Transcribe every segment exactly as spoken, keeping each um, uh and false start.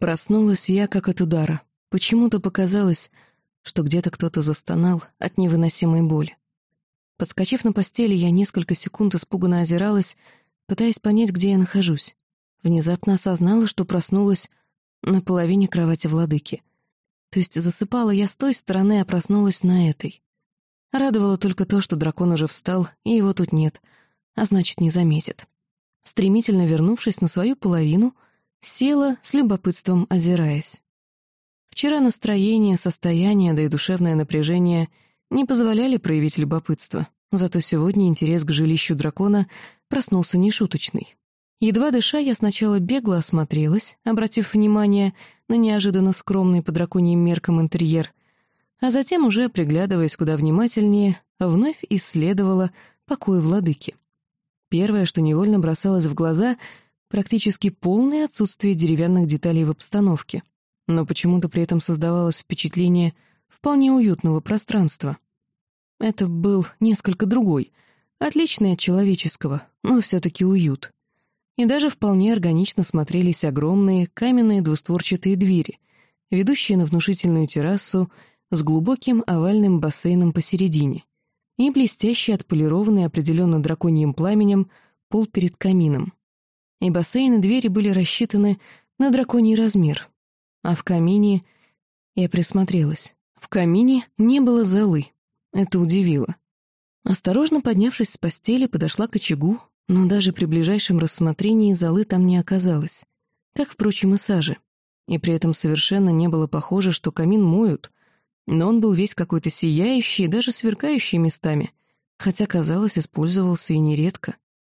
Проснулась я как от удара. Почему-то показалось, что где-то кто-то застонал от невыносимой боли. Подскочив на постели, я несколько секунд испуганно озиралась, пытаясь понять, где я нахожусь. Внезапно осознала, что проснулась на половине кровати владыки. То есть засыпала я с той стороны, а проснулась на этой. Радовало только то, что дракон уже встал, и его тут нет, а значит, не заметит. Стремительно вернувшись на свою половину, села, с любопытством озираясь. Вчера настроение, состояние, да и душевное напряжение не позволяли проявить любопытство, зато сегодня интерес к жилищу дракона проснулся нешуточный. Едва дыша, я сначала бегло осмотрелась, обратив внимание на неожиданно скромный по драконьим меркам интерьер, а затем, уже приглядываясь куда внимательнее, вновь исследовала покои владыки. Первое, что невольно бросалось в глаза — практически полное отсутствие деревянных деталей в обстановке, но почему-то при этом создавалось впечатление вполне уютного пространства. Это был несколько другой, отличный от человеческого, но все-таки уют. И даже вполне органично смотрелись огромные каменные двустворчатые двери, ведущие на внушительную террасу с глубоким овальным бассейном посередине и блестящий, отполированный определенно драконьим пламенем, пол перед камином. И бассейн, и двери были рассчитаны на драконий размер. А в камине... Я присмотрелась. В камине не было золы. Это удивило. Осторожно поднявшись с постели, подошла к очагу, но даже при ближайшем рассмотрении золы там не оказалось, как, впрочем, и сажи. И при этом совершенно не было похоже, что камин моют, но он был весь какой-то сияющий, даже сверкающий местами, хотя, казалось, использовался и нередко.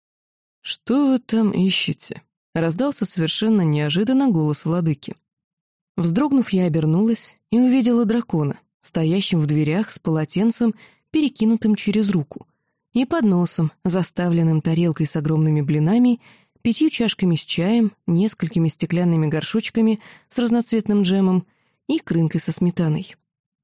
«Что вы там ищете?» — раздался совершенно неожиданно голос владыки. Вздрогнув, я обернулась и увидела дракона, стоящим в дверях с полотенцем, перекинутым через руку, и подносом, заставленным тарелкой с огромными блинами, пятью чашками с чаем, несколькими стеклянными горшочками с разноцветным джемом и крынкой со сметаной.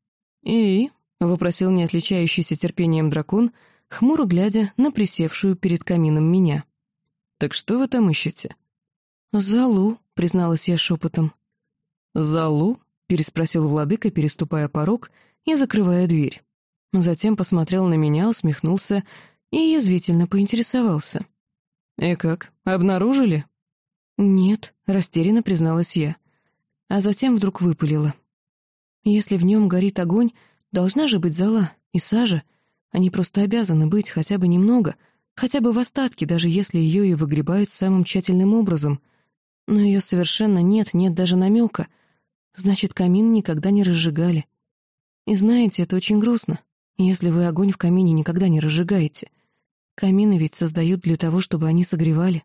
«И?» — вопросил не отличающийся терпением дракон, хмуро глядя на присевшую перед камином меня. «Так что вы там ищете?» «Залу», — призналась я шепотом. «Залу?» — переспросил владыка, переступая порог и закрывая дверь. Затем посмотрел на меня, усмехнулся и язвительно поинтересовался. «И как, обнаружили?» «Нет», — растерянно призналась я. А затем вдруг выпалила. «Если в нем горит огонь, должна же быть зола и сажа. Они просто обязаны быть хотя бы немного, хотя бы в остатке, даже если ее и выгребают самым тщательным образом. Но ее совершенно нет, нет даже намека. Значит, камин никогда не разжигали. И знаете, это очень грустно, если вы огонь в камине никогда не разжигаете. Камины ведь создают для того, чтобы они согревали».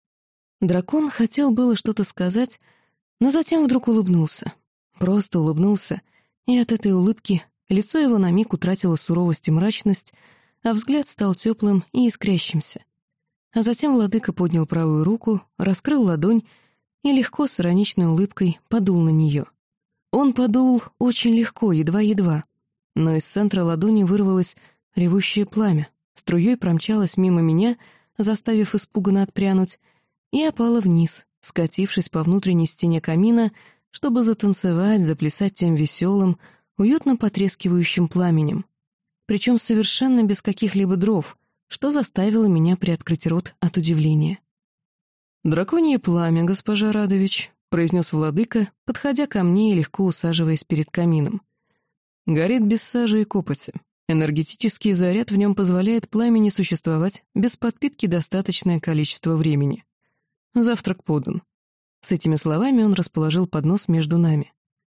Дракон хотел было что-то сказать, но затем вдруг улыбнулся. Просто улыбнулся, и от этой улыбки лицо его на миг утратило суровость и мрачность, а взгляд стал теплым и искрящимся. А затем владыка поднял правую руку, раскрыл ладонь и легко, с ироничной улыбкой, подул на нее. Он подул очень легко, едва-едва, но из центра ладони вырвалось ревущее пламя, струей промчалось мимо меня, заставив испуганно отпрянуть, и опала вниз, скатившись по внутренней стене камина, чтобы затанцевать, заплясать тем веселым, уютно потрескивающим пламенем. Причем совершенно без каких-либо дров, что заставило меня приоткрыть рот от удивления. «Драконье пламя, госпожа Радович», — произнес владыка, подходя ко мне и легко усаживаясь перед камином. «Горит без сажи и копоти. Энергетический заряд в нем позволяет пламени существовать без подпитки достаточное количество времени. Завтрак подан». С этими словами он расположил поднос между нами.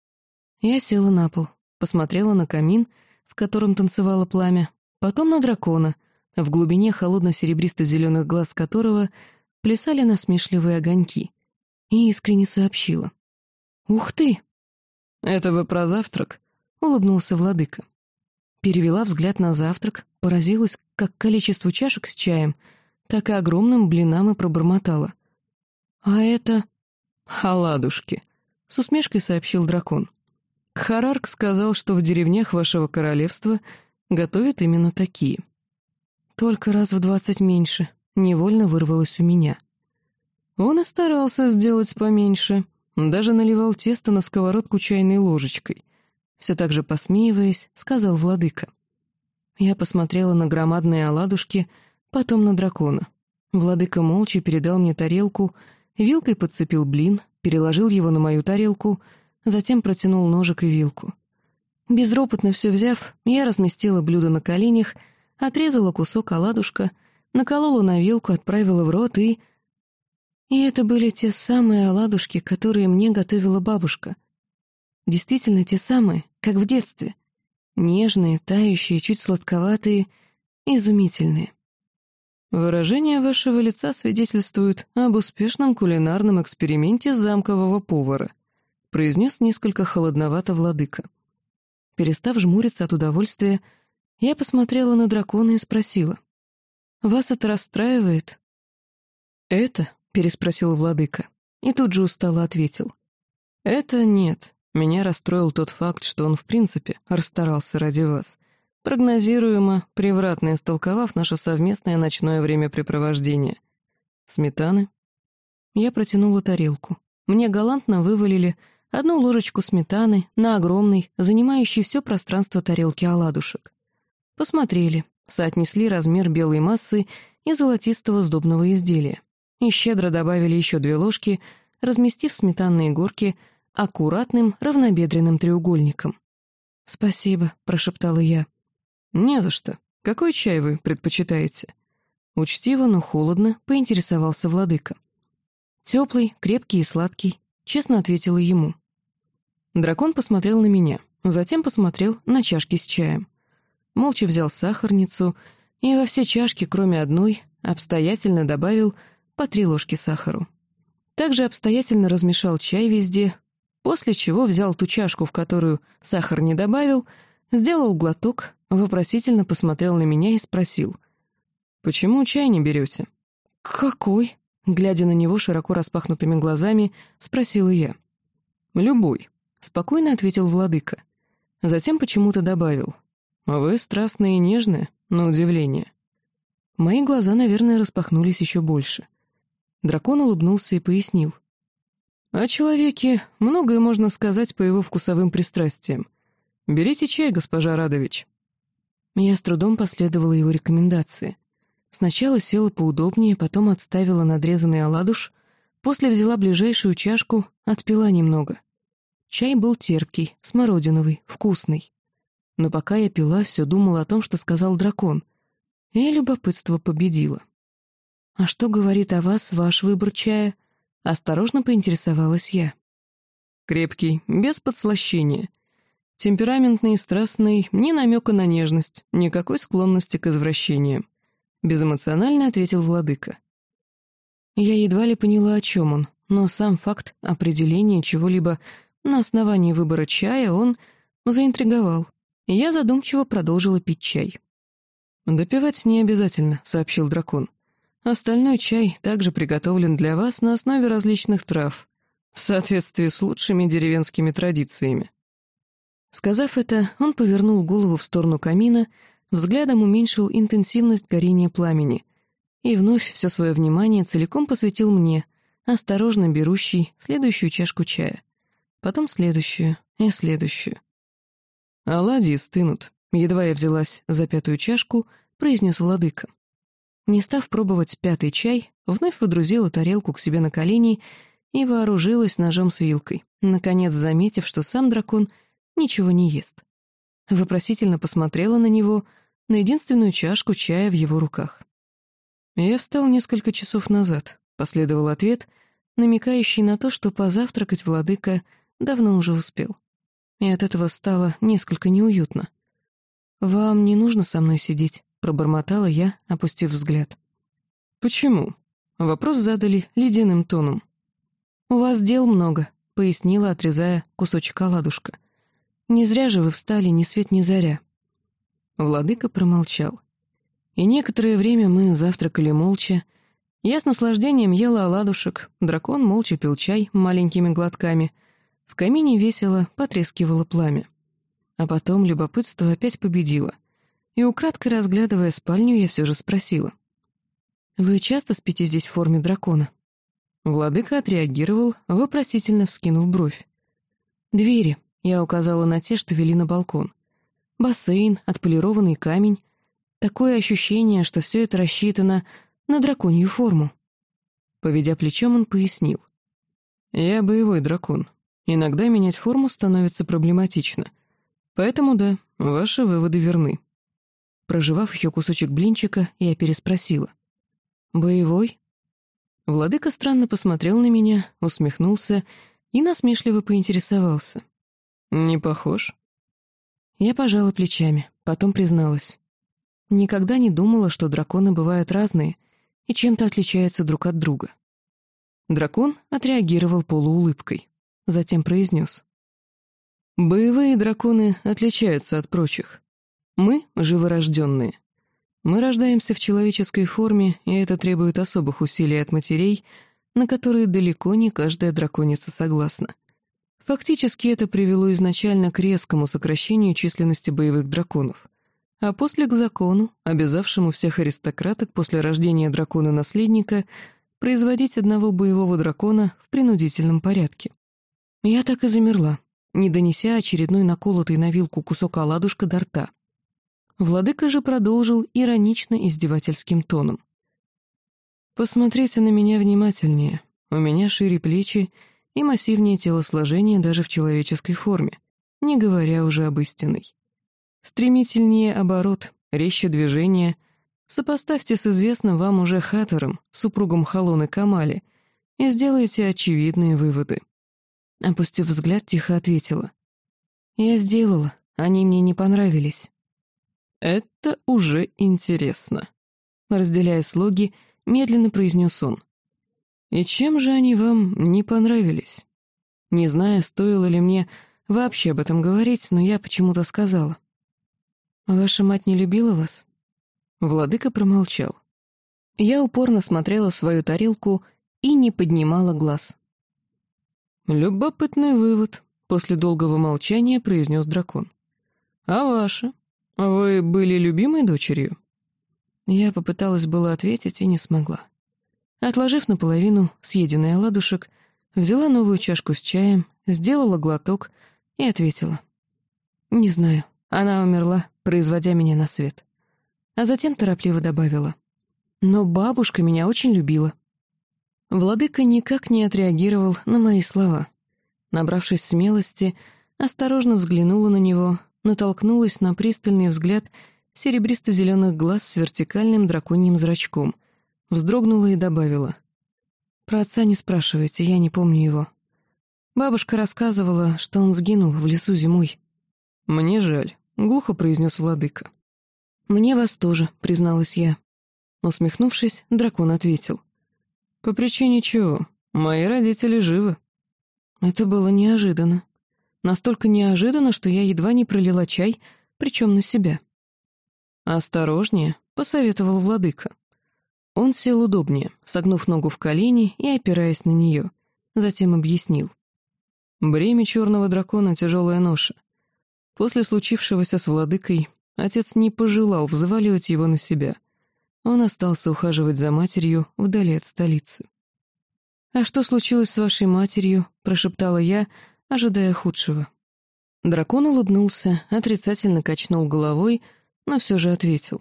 Я села на пол, посмотрела на камин, в котором танцевало пламя, потом на дракона, в глубине холодно-серебристо-зеленых глаз которого плясали насмешливые огоньки, и искренне сообщила. «Ух ты!» «Это вы про завтрак?» — улыбнулся владыка. Перевела взгляд на завтрак, поразилась как количеству чашек с чаем, так и огромным блинам и пробормотала. «А это...» «Оладушки», — с усмешкой сообщил дракон. «Кхарарк сказал, что в деревнях вашего королевства готовят именно такие». «Только раз в двадцать меньше», — невольно вырвалось у меня. «Он и старался сделать поменьше», Даже наливал тесто на сковородку чайной ложечкой. Все так же посмеиваясь, сказал владыка. Я посмотрела на громадные оладушки, потом на дракона. Владыка молча передал мне тарелку, вилкой подцепил блин, переложил его на мою тарелку, затем протянул ножик и вилку. Безропотно все взяв, я разместила блюдо на коленях, отрезала кусок оладушка, наколола на вилку, отправила в рот и... И это были те самые оладушки, которые мне готовила бабушка. Действительно те самые, как в детстве. Нежные, тающие, чуть сладковатые, изумительные. Выражение вашего лица свидетельствует об успешном кулинарном эксперименте замкового повара, произнес несколько холодновато владыка. Перестав жмуриться от удовольствия, я посмотрела на дракона и спросила. «Вас это расстраивает?» «Это?» — переспросил владыка, и тут же устало ответил. «Это нет. Меня расстроил тот факт, что он в принципе расстарался ради вас, прогнозируемо, превратно истолковав наше совместное ночное времяпрепровождение. Сметаны?» Я протянула тарелку. Мне галантно вывалили одну ложечку сметаны на огромный, занимающий все пространство тарелки оладушек. Посмотрели, соотнесли размер белой массы и золотистого сдобного изделия. И щедро добавили еще две ложки, разместив сметанные горки аккуратным равнобедренным треугольником. «Спасибо», — прошептала я. «Не за что. Какой чай вы предпочитаете?» Учтиво, но холодно поинтересовался владыка. «Теплый, крепкий и сладкий», — честно ответила ему. Дракон посмотрел на меня, затем посмотрел на чашки с чаем. Молча взял сахарницу и во все чашки, кроме одной, обстоятельно добавил по три ложки сахару. Также обстоятельно размешал чай везде, после чего взял ту чашку, в которую сахар не добавил, сделал глоток, вопросительно посмотрел на меня и спросил. «Почему чай не берете?» «Какой?» — глядя на него широко распахнутыми глазами, спросила я. «Любой», — спокойно ответил владыка. Затем почему-то добавил. «Вы страстные и нежные, на удивление». Мои глаза, наверное, распахнулись еще больше. Дракон улыбнулся и пояснил. «О человеке многое можно сказать по его вкусовым пристрастиям. Берите чай, госпожа Радович». Я с трудом последовала его рекомендации. Сначала села поудобнее, потом отставила надрезанный оладуш, после взяла ближайшую чашку, отпила немного. Чай был терпкий, смородиновый, вкусный. Но пока я пила, все думала о том, что сказал дракон, и любопытство победило. «А что говорит о вас ваш выбор чая?» — осторожно поинтересовалась я. «Крепкий, без подслащения. Темпераментный и страстный, ни намека на нежность, никакой склонности к извращениям», — безэмоционально ответил владыка. Я едва ли поняла, о чем он, но сам факт определения чего-либо на основании выбора чая он заинтриговал, и я задумчиво продолжила пить чай. «Допивать не обязательно», — сообщил дракон. «Остальной чай также приготовлен для вас на основе различных трав, в соответствии с лучшими деревенскими традициями». Сказав это, он повернул голову в сторону камина, взглядом уменьшил интенсивность горения пламени и вновь все свое внимание целиком посвятил мне, осторожно берущий следующую чашку чая, потом следующую и следующую. «Оладьи стынут», — едва я взялась за пятую чашку, произнес владыка. Не став пробовать пятый чай, вновь водрузила тарелку к себе на колени и вооружилась ножом с вилкой, наконец заметив, что сам дракон ничего не ест. Вопросительно посмотрела на него, на единственную чашку чая в его руках. «Я встал несколько часов назад», — последовал ответ, намекающий на то, что позавтракать владыка давно уже успел. И от этого стало несколько неуютно. «Вам не нужно со мной сидеть», — пробормотала я, опустив взгляд. «Почему?» — вопрос задали ледяным тоном. «У вас дел много», — пояснила, отрезая кусочек оладушка. «Не зря же вы встали ни свет ни заря». Владыка промолчал. И некоторое время мы завтракали молча. Я с наслаждением ела оладушек, дракон молча пил чай маленькими глотками. В камине весело потрескивало пламя. А потом любопытство опять победило. И украдкой разглядывая спальню, я все же спросила. «Вы часто спите здесь в форме дракона?» Владыка отреагировал, вопросительно вскинув бровь. «Двери», — я указала на те, что вели на балкон. «Бассейн, отполированный камень. Такое ощущение, что все это рассчитано на драконью форму». Поведя плечом, он пояснил. «Я боевой дракон. Иногда менять форму становится проблематично. Поэтому да, ваши выводы верны». Прожевав еще кусочек блинчика, я переспросила. «Боевой?» Владыка странно посмотрел на меня, усмехнулся и насмешливо поинтересовался. «Не похож?» Я пожала плечами, потом призналась. Никогда не думала, что драконы бывают разные и чем-то отличаются друг от друга. Дракон отреагировал полуулыбкой, затем произнес. «Боевые драконы отличаются от прочих. Мы — живорожденные. Мы рождаемся в человеческой форме, и это требует особых усилий от матерей, на которые далеко не каждая драконица согласна. Фактически это привело изначально к резкому сокращению численности боевых драконов, а после к закону, обязавшему всех аристократок после рождения дракона-наследника производить одного боевого дракона в принудительном порядке. Я так и замерла, не донеся очередной наколотый на вилку кусок оладушка до рта. Владыка же продолжил иронично-издевательским тоном. «Посмотрите на меня внимательнее. У меня шире плечи и массивнее телосложение даже в человеческой форме, не говоря уже об истинной. Стремительнее оборот, резче движение. Сопоставьте с известным вам уже Хаттером, супругом Халоны Камали, и сделайте очевидные выводы». Опустив взгляд, тихо ответила. «Я сделала, они мне не понравились». «Это уже интересно», — разделяя слоги, медленно произнес он. «И чем же они вам не понравились?» Не знаю, стоило ли мне вообще об этом говорить, но я почему-то сказала. «Ваша мать не любила вас?» Владыка промолчал. Я упорно смотрела в свою тарелку и не поднимала глаз. «Любопытный вывод», — после долгого молчания произнес дракон. «А ваша? Вы были любимой дочерью?» Я попыталась было ответить и не смогла. Отложив наполовину съеденный оладушек, взяла новую чашку с чаем, сделала глоток и ответила. «Не знаю, она умерла, производя меня на свет». А затем торопливо добавила. «Но бабушка меня очень любила». Владыка никак не отреагировал на мои слова. Набравшись смелости, осторожно взглянула на него, натолкнулась на пристальный взгляд серебристо-зеленых глаз с вертикальным драконьим зрачком, вздрогнула и добавила. «Про отца не спрашивайте, я не помню его. Бабушка рассказывала, что он сгинул в лесу зимой». «Мне жаль», — глухо произнес владыка. «Мне вас тоже», — призналась я. Усмехнувшись, дракон ответил. «По причине чего? Мои родители живы». Это было неожиданно. Настолько неожиданно, что я едва не пролила чай, причем на себя. «Осторожнее», — посоветовал владыка. Он сел удобнее, согнув ногу в колени и опираясь на нее. Затем объяснил. «Бремя черного дракона — тяжелая ноша. После случившегося с владыкой отец не пожелал взваливать его на себя. Он остался ухаживать за матерью вдали от столицы». «А что случилось с вашей матерью?» — прошептала я, ожидая худшего. Дракон улыбнулся, отрицательно качнул головой, но все же ответил.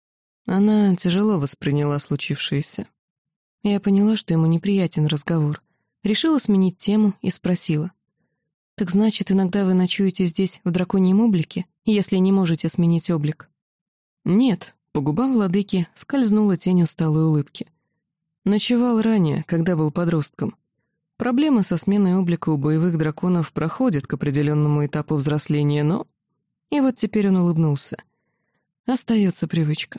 Она тяжело восприняла случившееся. Я поняла, что ему неприятен разговор. Решила сменить тему и спросила. «Так значит, иногда вы ночуете здесь в драконьем облике, если не можете сменить облик?» «Нет», — по губам владыки скользнула тень усталой улыбки. «Ночевал ранее, когда был подростком. Проблема со сменой облика у боевых драконов проходит к определенному этапу взросления, но...» И вот теперь он улыбнулся. Остается привычка.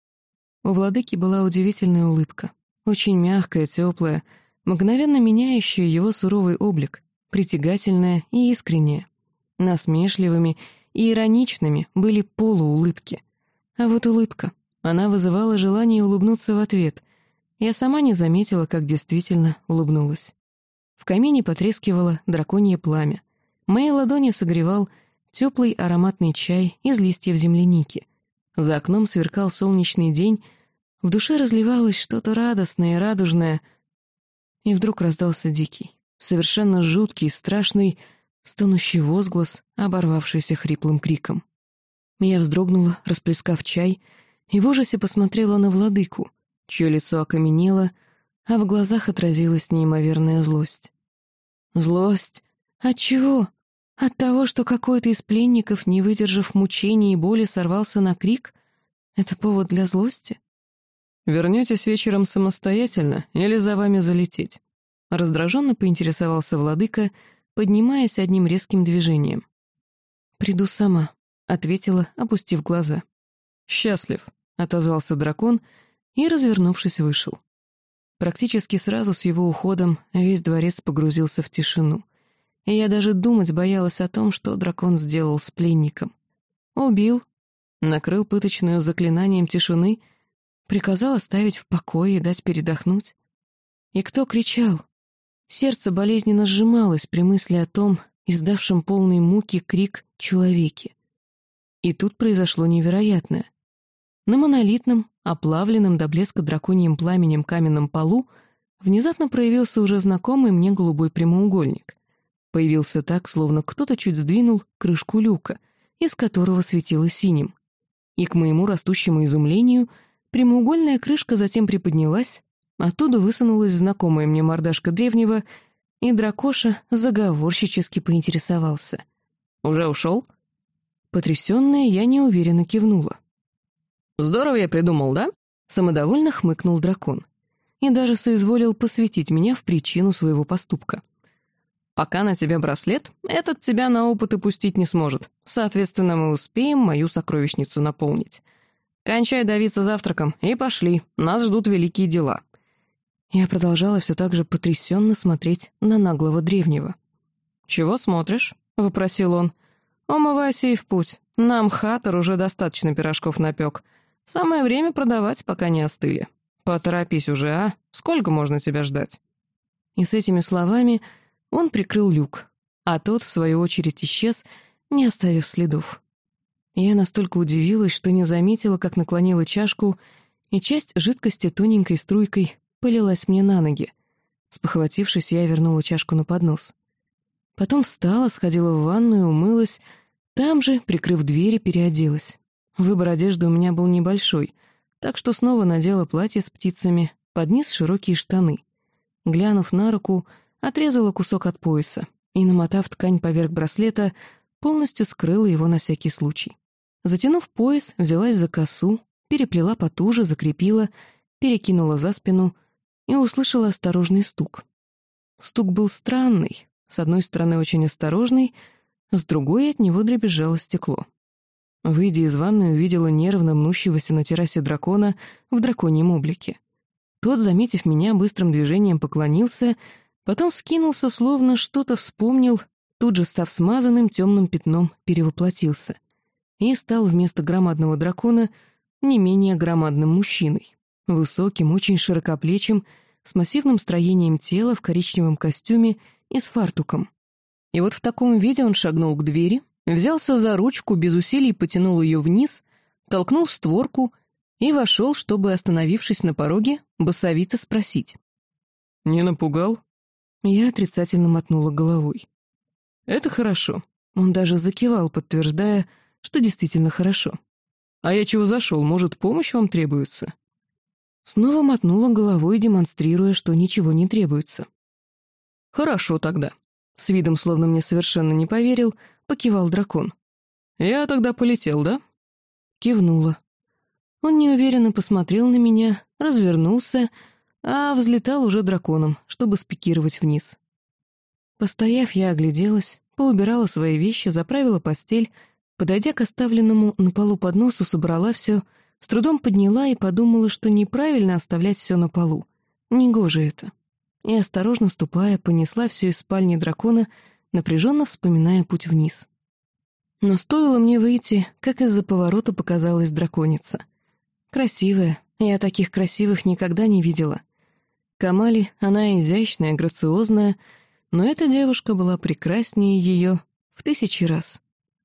У владыки была удивительная улыбка, очень мягкая, теплая, мгновенно меняющая его суровый облик, притягательная и искренняя. Насмешливыми и ироничными были полуулыбки. А вот улыбка, она вызывала желание улыбнуться в ответ. Я сама не заметила, как действительно улыбнулась. В камине потрескивало драконье пламя. Мои ладони согревал теплый ароматный чай из листьев земляники. За окном сверкал солнечный день, в душе разливалось что-то радостное и радужное. И вдруг раздался дикий, совершенно жуткий, страшный, стонущий возглас, оборвавшийся хриплым криком. Я вздрогнула, расплескав чай, и в ужасе посмотрела на владыку, чье лицо окаменело, а в глазах отразилась неимоверная злость. Злость? От чего? От того, что какой-то из пленников, не выдержав мучений и боли, сорвался на крик? Это повод для злости? «Вернетесь вечером самостоятельно или за вами залететь?» Раздраженно поинтересовался владыка, поднимаясь одним резким движением. «Приду сама», — ответила, опустив глаза. «Счастлив», — отозвался дракон и, развернувшись, вышел. Практически сразу с его уходом весь дворец погрузился в тишину, и я даже думать боялась о том, что дракон сделал с пленником. Убил, накрыл пыточную заклинанием тишины, приказал оставить в покое и дать передохнуть. И кто кричал? Сердце болезненно сжималось при мысли о том, издавшем полной муки крик человеке. И тут произошло невероятное. На монолитном, оплавленном до блеска драконьим пламенем каменном полу внезапно проявился уже знакомый мне голубой прямоугольник. Появился так, словно кто-то чуть сдвинул крышку люка, из которого светило синим. И, к моему растущему изумлению, прямоугольная крышка затем приподнялась, оттуда высунулась знакомая мне мордашка древнего, и дракоша заговорщически поинтересовался. «Уже ушел?» Потрясённая, я неуверенно кивнула. «Здорово я придумал, да?» — самодовольно хмыкнул дракон. И даже соизволил посвятить меня в причину своего поступка. «Пока на тебе браслет, этот тебя на опыты пустить не сможет. Соответственно, мы успеем мою сокровищницу наполнить. Кончай давиться завтраком и пошли, нас ждут великие дела». Я продолжала все так же потрясенно смотреть на наглого древнего. «Чего смотришь?» — вопросил он. «Умывайся и в путь. Нам Хатор уже достаточно пирожков напек. Самое время продавать, пока не остыли. Поторопись уже, а? Сколько можно тебя ждать?» И с этими словами он прикрыл люк, а тот, в свою очередь, исчез, не оставив следов. Я настолько удивилась, что не заметила, как наклонила чашку, и часть жидкости тоненькой струйкой полилась мне на ноги. Спохватившись, я вернула чашку на поднос. Потом встала, сходила в ванную, умылась, там же, прикрыв дверь, переоделась. Выбор одежды у меня был небольшой, так что снова надела платье с птицами, под низ широкие штаны. Глянув на руку, отрезала кусок от пояса и, намотав ткань поверх браслета, полностью скрыла его на всякий случай. Затянув пояс, взялась за косу, переплела потуже, закрепила, перекинула за спину и услышала осторожный стук. Стук был странный, с одной стороны очень осторожный, с другой от него дребезжало стекло. Выйдя из ванной, увидела нервно мнущегося на террасе дракона в драконьем облике. Тот, заметив меня, быстрым движением поклонился, потом вскинулся, словно что-то вспомнил, тут же, став смазанным темным пятном, перевоплотился и стал вместо громадного дракона не менее громадным мужчиной, высоким, очень широкоплечим, с массивным строением тела в коричневом костюме и с фартуком. И вот в таком виде он шагнул к двери, взялся за ручку, без усилий потянул ее вниз, толкнул створку и вошел, чтобы, остановившись на пороге, басовито спросить. «Не напугал?» Я отрицательно мотнула головой. «Это хорошо». Он даже закивал, подтверждая, что действительно хорошо. «А я чего зашел? Может, помощь вам требуется?» Снова мотнула головой, демонстрируя, что ничего не требуется. «Хорошо тогда». С видом, словно мне совершенно не поверил, покивал дракон. «Я тогда полетел, да?» Кивнула. Он неуверенно посмотрел на меня, развернулся, а взлетал уже драконом, чтобы спикировать вниз. Постояв, я огляделась, поубирала свои вещи, заправила постель, подойдя к оставленному на полу подносу, собрала все, с трудом подняла и подумала, что неправильно оставлять все на полу. Негоже это. И, осторожно ступая, понесла все из спальни дракона, напряженно вспоминая путь вниз. Но стоило мне выйти, как из-за поворота показалась драконица. Красивая, я таких красивых никогда не видела. Камали, она изящная, грациозная, но эта девушка была прекраснее ее в тысячи раз.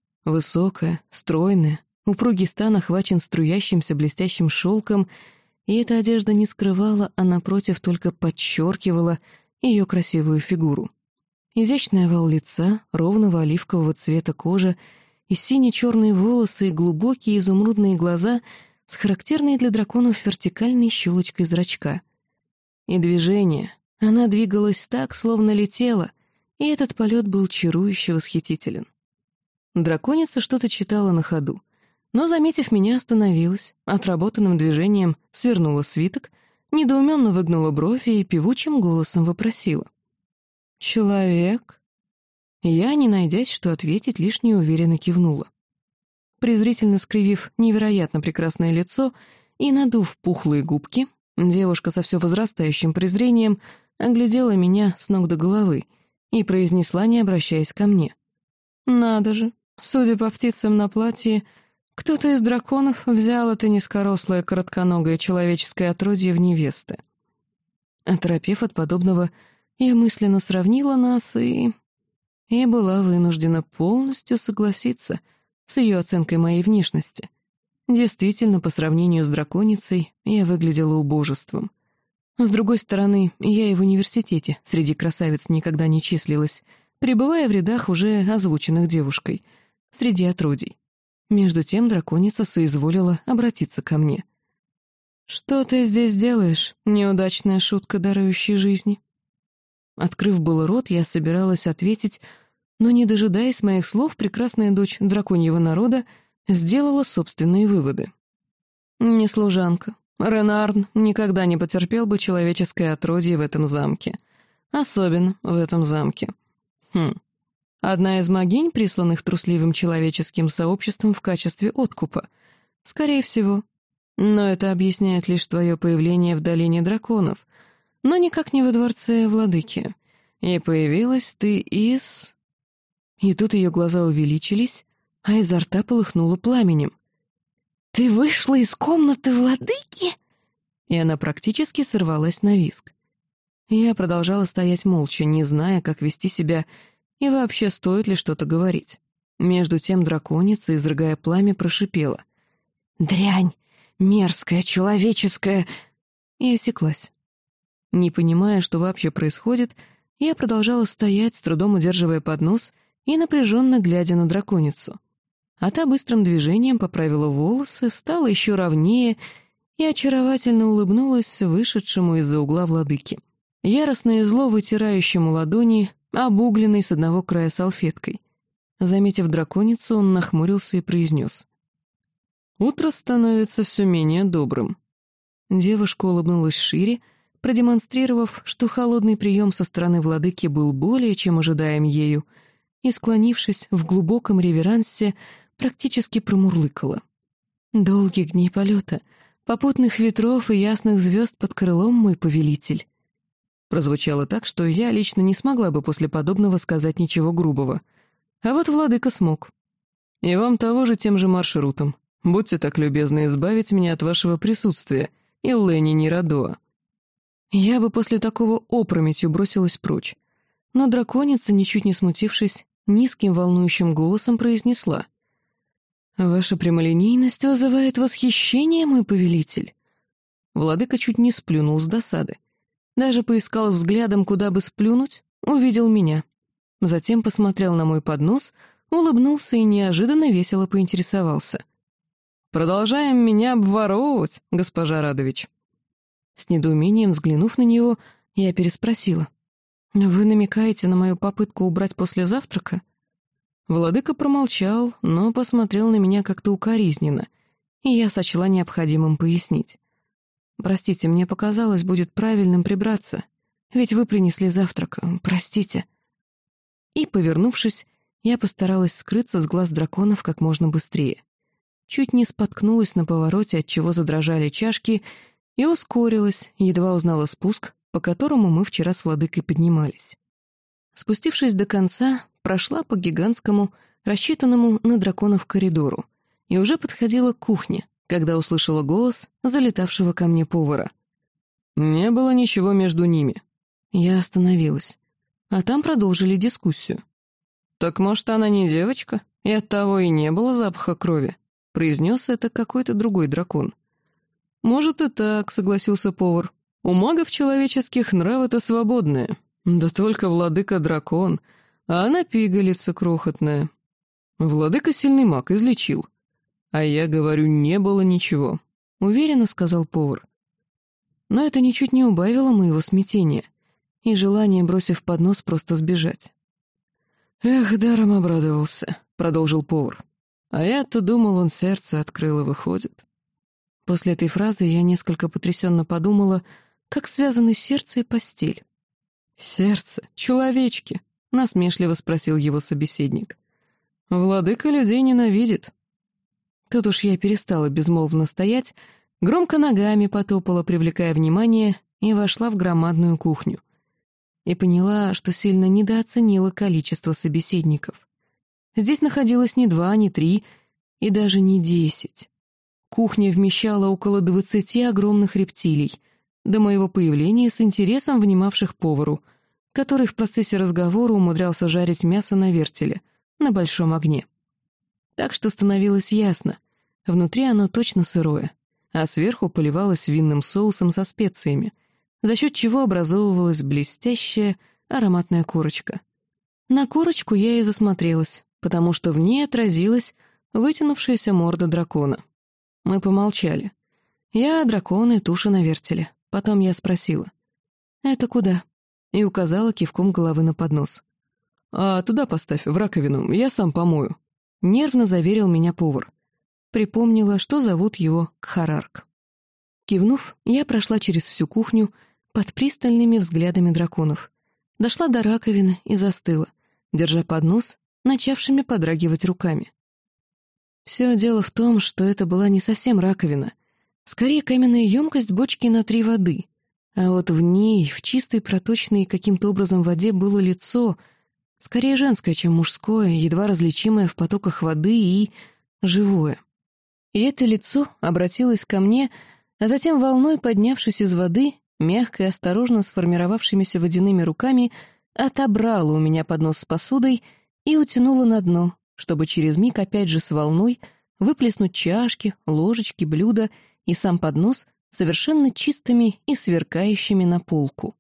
Высокая, стройная, упругий стан охвачен струящимся блестящим шелком, и эта одежда не скрывала, а напротив только подчеркивала ее красивую фигуру. Изящный овал лица, ровного оливкового цвета кожа и сине-черные волосы и глубокие изумрудные глаза с характерной для драконов вертикальной щелочкой зрачка. И движение. Она двигалась так, словно летела, и этот полет был чарующе восхитителен. Драконица что-то читала на ходу, но, заметив меня, остановилась, отработанным движением свернула свиток, недоуменно выгнула брови и певучим голосом вопросила. «Человек?» Я, не найдясь, что ответить, лишь неуверенно кивнула. Презрительно скривив невероятно прекрасное лицо и надув пухлые губки, девушка со все возрастающим презрением оглядела меня с ног до головы и произнесла, не обращаясь ко мне. «Надо же, судя по птицам на платье, кто-то из драконов взял это низкорослое коротконогое человеческое отродье в невесты». Оторопев от подобного, я мысленно сравнила нас и... и была вынуждена полностью согласиться с ее оценкой моей внешности. Действительно, по сравнению с драконицей, я выглядела убожеством. С другой стороны, я и в университете среди красавиц никогда не числилась, пребывая в рядах, уже озвученных девушкой, среди отродий. Между тем драконица соизволила обратиться ко мне. «Что ты здесь делаешь, неудачная шутка, дарующая жизни?» Открыв был рот, я собиралась ответить, но, не дожидаясь моих слов, прекрасная дочь драконьего народа сделала собственные выводы. «Не служанка. Ренарн никогда не потерпел бы человеческое отродье в этом замке. Особенно в этом замке. Хм. Одна из могинь, присланных трусливым человеческим сообществом в качестве откупа. Скорее всего. Но это объясняет лишь твое появление в долине драконов, но никак не во дворце владыки. И появилась ты из...» И тут ее глаза увеличились, а изо рта полыхнуло пламенем. «Ты вышла из комнаты владыки?» И она практически сорвалась на визг. Я продолжала стоять молча, не зная, как вести себя и вообще стоит ли что-то говорить. Между тем драконица, изрыгая пламя, прошипела. «Дрянь! Мерзкая, человеческая!» И осеклась. Не понимая, что вообще происходит, я продолжала стоять, с трудом удерживая поднос и напряженно глядя на драконицу. А та быстрым движением поправила волосы, встала еще ровнее и очаровательно улыбнулась вышедшему из-за угла владыке, яростно и зло вытирающему ладони, обугленной с одного края салфеткой. Заметив драконицу, он нахмурился и произнес. «Утро становится все менее добрым». Девушка улыбнулась шире, продемонстрировав, что холодный прием со стороны владыки был более чем ожидаем ею, и, склонившись в глубоком реверансе, практически промурлыкала. «Долгих дней полета, попутных ветров и ясных звезд под крылом, мой повелитель». Прозвучало так, что я лично не смогла бы после подобного сказать ничего грубого. А вот владыка смог. «И вам того же тем же маршрутом. Будьте так любезны избавить меня от вашего присутствия, Иллени Нерадоа». Я бы после такого опрометью бросилась прочь. Но драконица, ничуть не смутившись, низким волнующим голосом произнесла. «Ваша прямолинейность вызывает восхищение, мой повелитель». Владыка чуть не сплюнул с досады. Даже поискал взглядом, куда бы сплюнуть, увидел меня. Затем посмотрел на мой поднос, улыбнулся и неожиданно весело поинтересовался. «Продолжаем меня обворовывать, госпожа Радович». С недоумением взглянув на него, я переспросила. «Вы намекаете на мою попытку убрать после завтрака?» Владыка промолчал, но посмотрел на меня как-то укоризненно, и я сочла необходимым пояснить. «Простите, мне показалось, будет правильным прибраться, ведь вы принесли завтрак, простите». И, повернувшись, я постаралась скрыться с глаз драконов как можно быстрее. Чуть не споткнулась на повороте, отчего задрожали чашки, и ускорилась, едва узнала спуск, по которому мы вчера с владыкой поднимались. Спустившись до конца, прошла по гигантскому, рассчитанному на драконов коридору, и уже подходила к кухне, когда услышала голос залетавшего ко мне повара. «Не было ничего между ними». Я остановилась, а там продолжили дискуссию. «Так, может, она не девочка, и оттого и не было запаха крови», — произнес это какой-то другой дракон. «Может и так», — согласился повар. «У магов человеческих нравы-то свободные, Да только владыка-дракон, а она пигалица крохотная. Владыка сильный маг, излечил. А я говорю, не было ничего, — уверенно сказал повар. Но это ничуть не убавило моего смятения и желания, бросив поднос, просто сбежать. «Эх, даром обрадовался», — продолжил повар. «А я-то думал, он сердце открыл и выходит». После этой фразы я несколько потрясенно подумала, как связаны сердце и постель. «Сердце? Человечки?» — насмешливо спросил его собеседник. «Владыка людей ненавидит». Тут уж я перестала безмолвно стоять, громко ногами потопала, привлекая внимание, и вошла в громадную кухню. И поняла, что сильно недооценила количество собеседников. Здесь находилось не два, не три и даже не десять. Кухня вмещала около двадцати огромных рептилий, до моего появления с интересом внимавших повару, который в процессе разговора умудрялся жарить мясо на вертеле, на большом огне. Так что становилось ясно, внутри оно точно сырое, а сверху поливалось винным соусом со специями, за счет чего образовывалась блестящая ароматная корочка. На корочку я и засмотрелась, потому что в ней отразилась вытянувшаяся морда дракона. Мы помолчали. Я, дракон и туша на вертеле. Потом я спросила: «Это куда?» И указала кивком головы на поднос. «А туда поставь, в раковину, я сам помою», — нервно заверил меня повар. Припомнила, что зовут его Кхарарк. Кивнув, я прошла через всю кухню под пристальными взглядами драконов. Дошла до раковины и застыла, держа поднос, начавшими подрагивать руками. Все дело в том, что это была не совсем раковина, скорее каменная емкость бочки на три воды, а вот в ней, в чистой, проточной каким-то образом воде, было лицо, скорее женское, чем мужское, едва различимое в потоках воды и живое. И это лицо обратилось ко мне, а затем, волной поднявшись из воды, мягко и осторожно сформировавшимися водяными руками, отобрало у меня поднос с посудой и утянуло на дно, чтобы через миг опять же с волной выплеснуть чашки, ложечки, блюда и сам поднос совершенно чистыми и сверкающими на полку.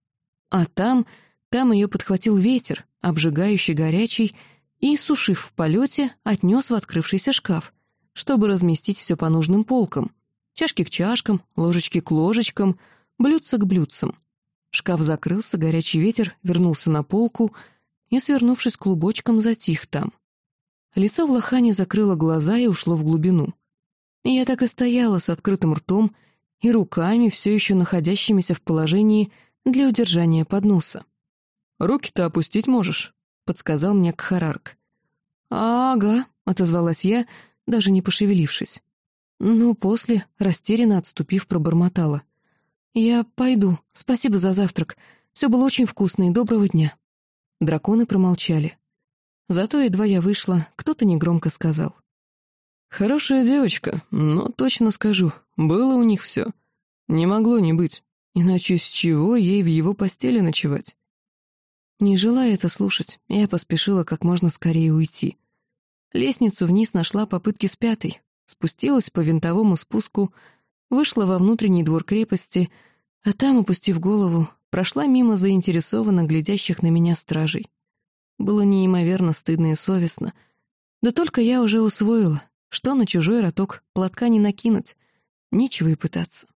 А там, там ее подхватил ветер, обжигающий горячий, и, сушив в полете, отнес в открывшийся шкаф, чтобы разместить все по нужным полкам. Чашки к чашкам, ложечки к ложечкам, блюдца к блюдцам. Шкаф закрылся, горячий ветер вернулся на полку и, свернувшись клубочком, затих там. Лицо в лохане закрыло глаза и ушло в глубину. И я так и стояла с открытым ртом и руками, все еще находящимися в положении для удержания подноса. «Руки-то опустить можешь?» — подсказал мне Кхарарк. «Ага», — отозвалась я, даже не пошевелившись. Но после, растерянно отступив, пробормотала: «Я пойду. Спасибо за завтрак. Все было очень вкусно, и доброго дня». Драконы промолчали. Зато едва я вышла, кто-то негромко сказал: «Хорошая девочка, но точно скажу, было у них все. Не могло не быть, иначе с чего ей в его постели ночевать?» Не желая это слушать, я поспешила как можно скорее уйти. Лестницу вниз нашла попытки с пятой, спустилась по винтовому спуску, вышла во внутренний двор крепости, а там, опустив голову, прошла мимо заинтересованно глядящих на меня стражей. Было неимоверно стыдно и совестно. Да только я уже усвоила, что на чужой роток платка не накинуть, нечего и пытаться.